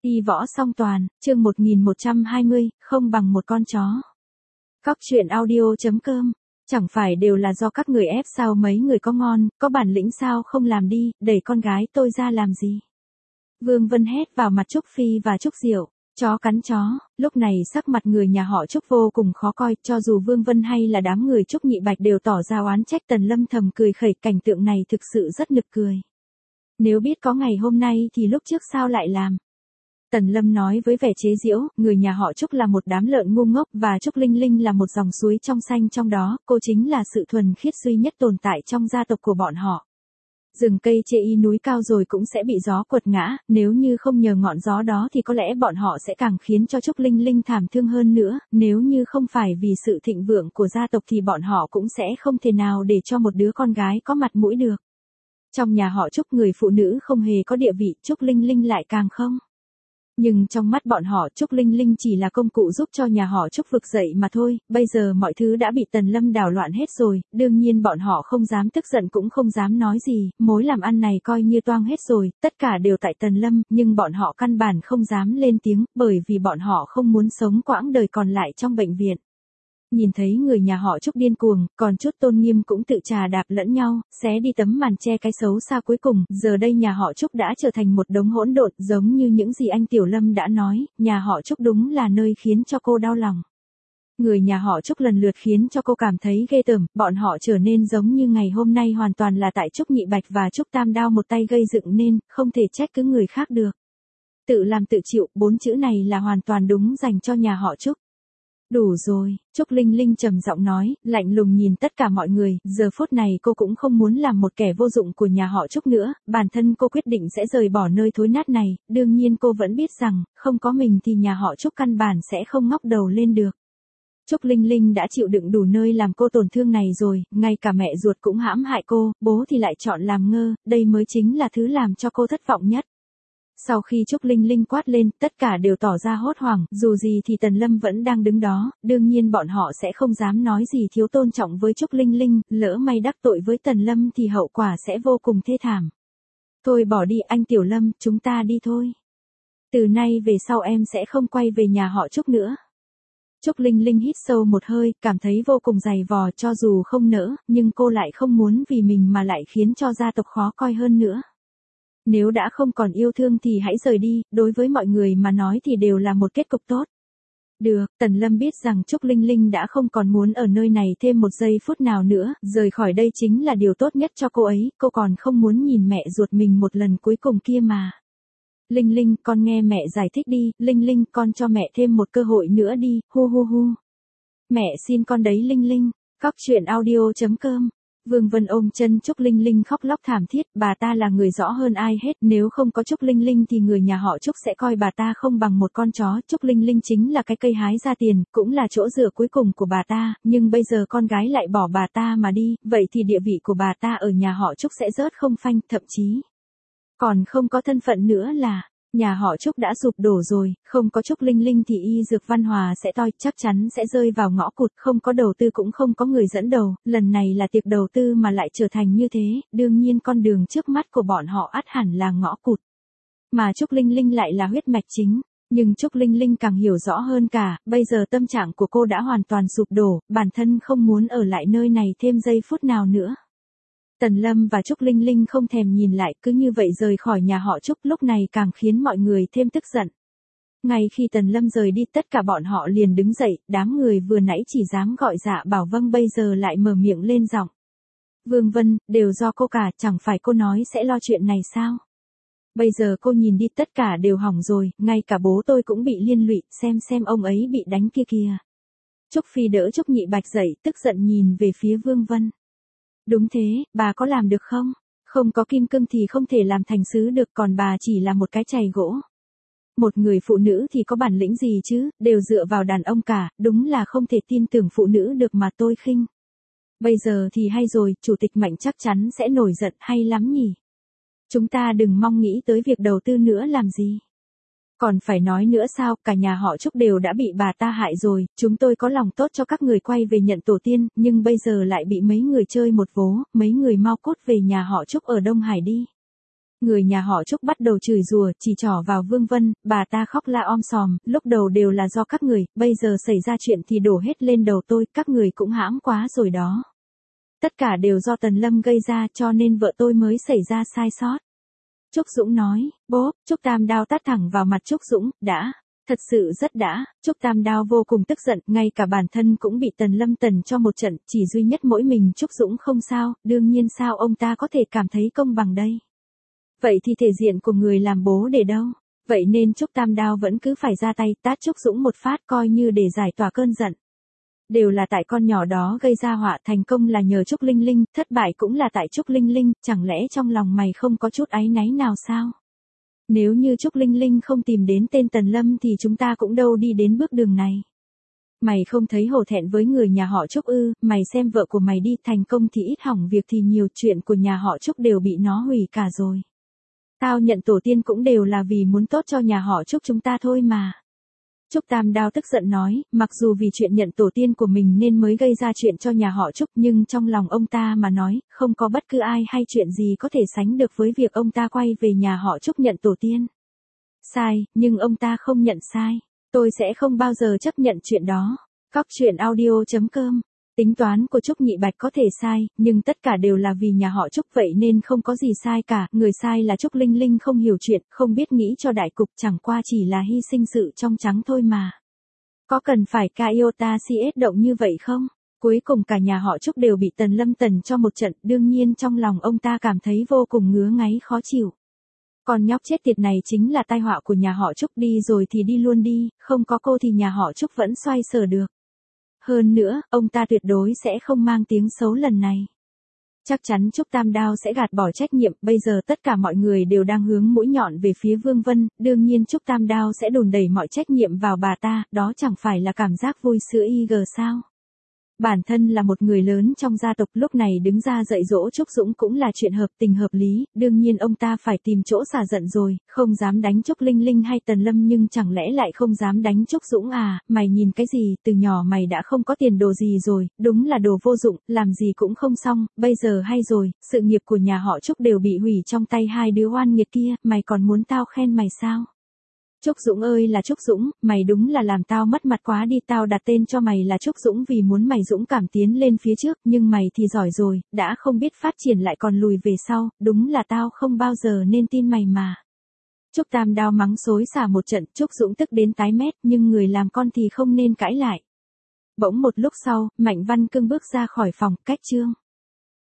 Y võ song toàn, chương 1120, không bằng một con chó. Cóc truyện audio.com. Chẳng phải đều là do các người ép sao, mấy người có ngon, có bản lĩnh sao không làm đi, đẩy con gái tôi ra làm gì. Vương Vân hét vào mặt Trúc Phi và Trúc Diệu. Chó cắn chó. Lúc này sắc mặt người nhà họ Trúc vô cùng khó coi, cho dù Vương Vân hay là đám người Trúc Nhị Bạch đều tỏ ra oán trách. Tần Lâm thầm cười khẩy, cảnh tượng này thực sự rất nực cười. Nếu biết có ngày hôm nay thì lúc trước sao lại làm. Tần Lâm nói với vẻ chế giễu, người nhà họ Trúc là một đám lợn ngu ngốc và Trúc Linh Linh là một dòng suối trong xanh, trong đó cô chính là sự thuần khiết duy nhất tồn tại trong gia tộc của bọn họ. Rừng cây chê y núi cao rồi cũng sẽ bị gió quật ngã, nếu như không nhờ ngọn gió đó thì có lẽ bọn họ sẽ càng khiến cho Trúc Linh Linh thảm thương hơn nữa, nếu như không phải vì sự thịnh vượng của gia tộc thì bọn họ cũng sẽ không thể nào để cho một đứa con gái có mặt mũi được. Trong nhà họ Trúc người phụ nữ không hề có địa vị, Trúc Linh Linh lại càng không. Nhưng trong mắt bọn họ Trúc Linh Linh chỉ là công cụ giúp cho nhà họ Trúc vực dậy mà thôi, bây giờ mọi thứ đã bị Tần Lâm đảo loạn hết rồi, đương nhiên bọn họ không dám tức giận cũng không dám nói gì, mối làm ăn này coi như toang hết rồi, tất cả đều tại Tần Lâm, nhưng bọn họ căn bản không dám lên tiếng, bởi vì bọn họ không muốn sống quãng đời còn lại trong bệnh viện. Nhìn thấy người nhà họ Trúc điên cuồng, còn chút tôn nghiêm cũng tự trà đạp lẫn nhau, xé đi tấm màn che cái xấu xa cuối cùng, giờ đây nhà họ Trúc đã trở thành một đống hỗn độn, giống như những gì anh Tiểu Lâm đã nói, nhà họ Trúc đúng là nơi khiến cho cô đau lòng. Người nhà họ Trúc lần lượt khiến cho cô cảm thấy ghê tởm, bọn họ trở nên giống như ngày hôm nay hoàn toàn là tại Trúc Nhị Bạch và Trúc Tam Đao một tay gây dựng nên, không thể trách cứ người khác được. Tự làm tự chịu, 4 chữ này là hoàn toàn đúng dành cho nhà họ Trúc. Đủ rồi, Trúc Linh Linh trầm giọng nói, lạnh lùng nhìn tất cả mọi người, giờ phút này cô cũng không muốn làm một kẻ vô dụng của nhà họ Trúc nữa, bản thân cô quyết định sẽ rời bỏ nơi thối nát này, đương nhiên cô vẫn biết rằng, không có mình thì nhà họ Trúc căn bản sẽ không ngóc đầu lên được. Trúc Linh Linh đã chịu đựng đủ nơi làm cô tổn thương này rồi, ngay cả mẹ ruột cũng hãm hại cô, bố thì lại chọn làm ngơ, đây mới chính là thứ làm cho cô thất vọng nhất. Sau khi Trúc Linh Linh quát lên, tất cả đều tỏ ra hốt hoảng, dù gì thì Tần Lâm vẫn đang đứng đó, đương nhiên bọn họ sẽ không dám nói gì thiếu tôn trọng với Trúc Linh Linh, lỡ may đắc tội với Tần Lâm thì hậu quả sẽ vô cùng thê thảm. Thôi bỏ đi anh Tiểu Lâm, chúng ta đi thôi. Từ nay về sau em sẽ không quay về nhà họ Trúc nữa. Trúc Linh Linh hít sâu một hơi, cảm thấy vô cùng dày vò, cho dù không nỡ, nhưng cô lại không muốn vì mình mà lại khiến cho gia tộc khó coi hơn nữa. Nếu đã không còn yêu thương thì hãy rời đi, đối với mọi người mà nói thì đều là một kết cục tốt. Được, Tần Lâm biết rằng Trúc Linh Linh đã không còn muốn ở nơi này thêm một giây phút nào nữa, rời khỏi đây chính là điều tốt nhất cho cô ấy, cô còn không muốn nhìn mẹ ruột mình một lần cuối cùng kia mà. Linh Linh, con nghe mẹ giải thích đi, Linh Linh, con cho mẹ thêm một cơ hội nữa đi, hu hu hu. Mẹ xin con đấy Linh Linh, cóc truyện audio.com. Vương Vân ôm chân Trúc Linh Linh khóc lóc thảm thiết, bà ta là người rõ hơn ai hết, nếu không có Trúc Linh Linh thì người nhà họ Trúc sẽ coi bà ta không bằng một con chó, Trúc Linh Linh chính là cái cây hái ra tiền, cũng là chỗ dựa cuối cùng của bà ta, nhưng bây giờ con gái lại bỏ bà ta mà đi, vậy thì địa vị của bà ta ở nhà họ Trúc sẽ rớt không phanh, thậm chí còn không có thân phận nữa là. Nhà họ Trúc đã sụp đổ rồi, không có Trúc Linh Linh thì y dược văn hòa sẽ toi, chắc chắn sẽ rơi vào ngõ cụt, không có đầu tư cũng không có người dẫn đầu, lần này là tiệc đầu tư mà lại trở thành như thế, đương nhiên con đường trước mắt của bọn họ ắt hẳn là ngõ cụt. Mà Trúc Linh Linh lại là huyết mạch chính, nhưng Trúc Linh Linh càng hiểu rõ hơn cả, bây giờ tâm trạng của cô đã hoàn toàn sụp đổ, bản thân không muốn ở lại nơi này thêm giây phút nào nữa. Tần Lâm và Trúc Linh Linh không thèm nhìn lại, cứ như vậy rời khỏi nhà họ Trúc, lúc này càng khiến mọi người thêm tức giận. Ngay khi Tần Lâm rời đi tất cả bọn họ liền đứng dậy, đám người vừa nãy chỉ dám gọi dạ bảo vâng bây giờ lại mở miệng lên giọng. Vương Vân, đều do cô cả, chẳng phải cô nói sẽ lo chuyện này sao? Bây giờ cô nhìn đi tất cả đều hỏng rồi, ngay cả bố tôi cũng bị liên lụy, xem ông ấy bị đánh kia kìa. Trúc Phi đỡ Trúc Nhị Bạch dậy, tức giận nhìn về phía Vương Vân. Đúng thế, bà có làm được không? Không có kim cương thì không thể làm thành sứ được, còn bà chỉ là một cái chày gỗ. Một người phụ nữ thì có bản lĩnh gì chứ, đều dựa vào đàn ông cả, đúng là không thể tin tưởng phụ nữ được mà tôi khinh. Bây giờ thì hay rồi, chủ tịch Mạnh chắc chắn sẽ nổi giận, hay lắm nhỉ? Chúng ta đừng mong nghĩ tới việc đầu tư nữa làm gì. Còn phải nói nữa sao, cả nhà họ Trúc đều đã bị bà ta hại rồi, chúng tôi có lòng tốt cho các người quay về nhận tổ tiên, nhưng bây giờ lại bị mấy người chơi một vố, mấy người mau cút về nhà họ Trúc ở Đông Hải đi. Người nhà họ Trúc bắt đầu chửi rủa, chỉ trỏ vào Vương Vân, bà ta khóc la om sòm, lúc đầu đều là do các người, bây giờ xảy ra chuyện thì đổ hết lên đầu tôi, các người cũng hãm quá rồi đó. Tất cả đều do Tần Lâm gây ra cho nên vợ tôi mới xảy ra sai sót. Trúc Dũng nói, bố, Trúc Tam Đao tát thẳng vào mặt Trúc Dũng, đã. Thật sự rất đã, Trúc Tam Đao vô cùng tức giận, ngay cả bản thân cũng bị Tần Lâm tần cho một trận, chỉ duy nhất mỗi mình Trúc Dũng không sao, đương nhiên sao ông ta có thể cảm thấy công bằng đây. Vậy thì thể diện của người làm bố để đâu? Vậy nên Trúc Tam Đao vẫn cứ phải ra tay tát Trúc Dũng một phát coi như để giải tỏa cơn giận. Đều là tại con nhỏ đó gây ra họa, thành công là nhờ Trúc Linh Linh, thất bại cũng là tại Trúc Linh Linh, chẳng lẽ trong lòng mày không có chút áy náy nào sao? Nếu như Trúc Linh Linh không tìm đến tên Tần Lâm thì chúng ta cũng đâu đi đến bước đường này. Mày không thấy hổ thẹn với người nhà họ Trúc ư, mày xem vợ của mày đi, thành công thì ít hỏng việc thì nhiều, chuyện của nhà họ Trúc đều bị nó hủy cả rồi. Tao nhận tổ tiên cũng đều là vì muốn tốt cho nhà họ Trúc chúng ta thôi mà. Trúc Tam Đao tức giận nói, mặc dù vì chuyện nhận tổ tiên của mình nên mới gây ra chuyện cho nhà họ Trúc, nhưng trong lòng ông ta mà nói, không có bất cứ ai hay chuyện gì có thể sánh được với việc ông ta quay về nhà họ Trúc nhận tổ tiên. Sai, nhưng ông ta không nhận sai. Tôi sẽ không bao giờ chấp nhận chuyện đó. Cóc truyện audio.com. Tính toán của Trúc Nhị Bạch có thể sai, nhưng tất cả đều là vì nhà họ Trúc, vậy nên không có gì sai cả, người sai là Trúc Linh Linh không hiểu chuyện, không biết nghĩ cho đại cục, chẳng qua chỉ là hy sinh sự trong trắng thôi mà. Có cần phải Iota CS động như vậy không? Cuối cùng cả nhà họ Trúc đều bị Tần Lâm tần cho một trận, đương nhiên trong lòng ông ta cảm thấy vô cùng ngứa ngáy khó chịu. Còn nhóc chết tiệt này chính là tai họa của nhà họ Trúc, đi rồi thì đi luôn đi, không có cô thì nhà họ Trúc vẫn xoay sở được. Hơn nữa, ông ta tuyệt đối sẽ không mang tiếng xấu lần này. Chắc chắn Trúc Tam Đao sẽ gạt bỏ trách nhiệm, bây giờ tất cả mọi người đều đang hướng mũi nhọn về phía Vương Vân, đương nhiên Trúc Tam Đao sẽ đùn đẩy mọi trách nhiệm vào bà ta, đó chẳng phải là cảm giác vui sữa IG sao? Bản thân là một người lớn trong gia tộc, lúc này đứng ra dạy dỗ Trúc Dũng cũng là chuyện hợp tình hợp lý, đương nhiên ông ta phải tìm chỗ xả giận rồi, không dám đánh Trúc Linh Linh hay Tần Lâm nhưng chẳng lẽ lại không dám đánh Trúc Dũng à, mày nhìn cái gì, từ nhỏ mày đã không có tiền đồ gì rồi, đúng là đồ vô dụng, làm gì cũng không xong, bây giờ hay rồi, sự nghiệp của nhà họ Trúc đều bị hủy trong tay hai đứa oan nghiệt kia, mày còn muốn tao khen mày sao? Trúc Dũng ơi là Trúc Dũng, mày đúng là làm tao mất mặt quá đi, tao đặt tên cho mày là Trúc Dũng vì muốn mày dũng cảm tiến lên phía trước, nhưng mày thì giỏi rồi, đã không biết phát triển lại còn lùi về sau, đúng là tao không bao giờ nên tin mày mà. Trúc Tam Đao mắng xối xả một trận, Trúc Dũng tức đến tái mét, nhưng người làm con thì không nên cãi lại. Bỗng một lúc sau, Mạnh Văn Cương bước ra khỏi phòng, cách chương.